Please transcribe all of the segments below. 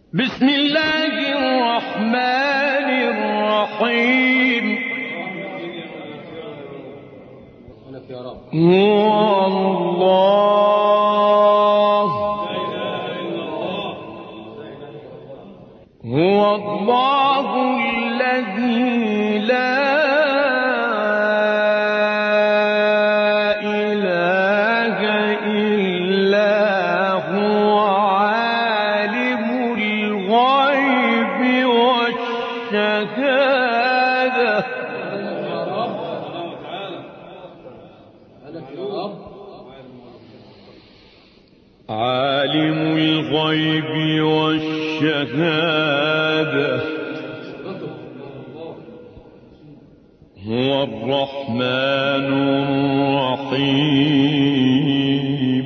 بسم الله الرحمن الرحيم. هو الله الذي لا إله إلا هو عالم الغيب والشهادة. عالم الغيب والشهادة هو الرحمن الرحيم.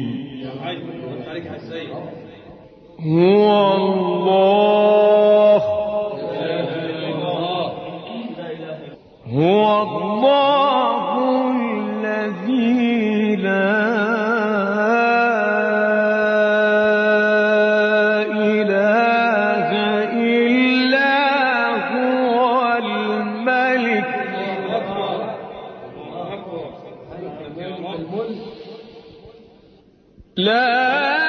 هو الله الذي لا إله إلا هو الملك لا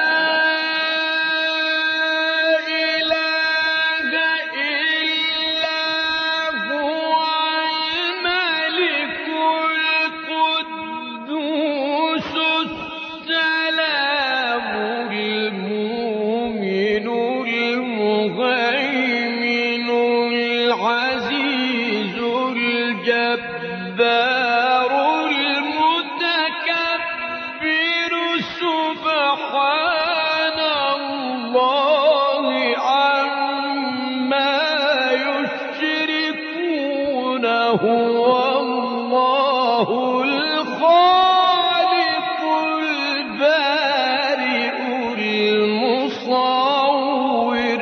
هو الله الخالق البارئ المصور.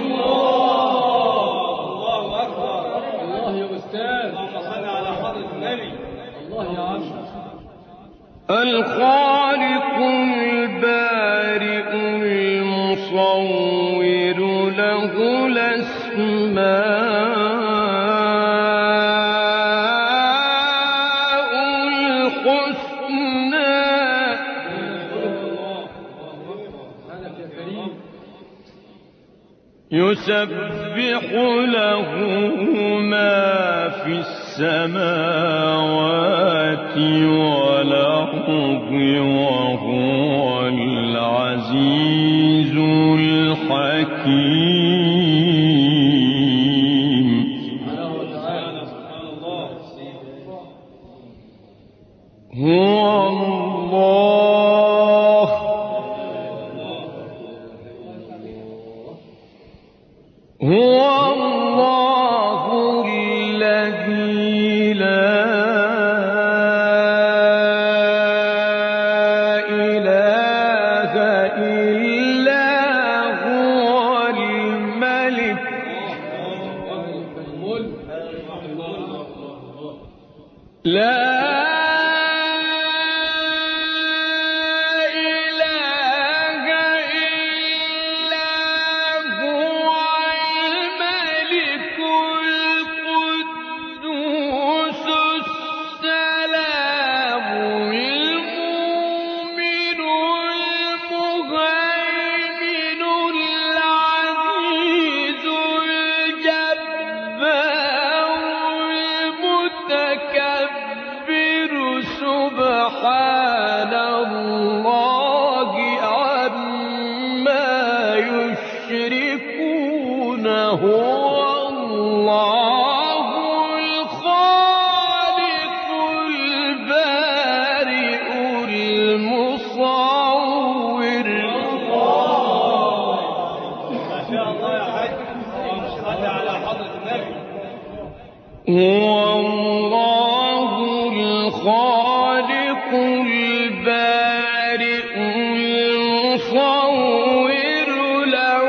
الله أكبر. الله يا أستاذ. اللهم صل على حضرة النبي. الله يا عم. الخالق البارئ المصور له الأسماء يسبح له ما في السماوات والأرض وهو العزيز الحكيم. هو الله الذي لا إله إلا هو الملك لا سبحان الله عما يشركون. هو الله الخالق البارئ المصور. ما شاء الله يا حاج. صل على حضرة النبي. هو الله الخالق البارئ المصور له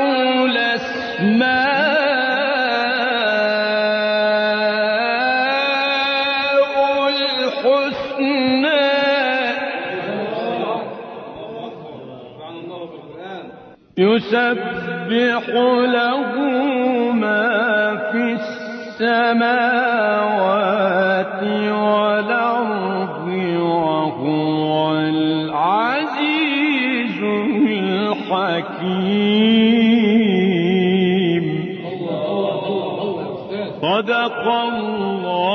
الأسماء الحسنى يسبح يسبح له ما في السماوات والأرض وهو العزيز الحكيم. صدق الله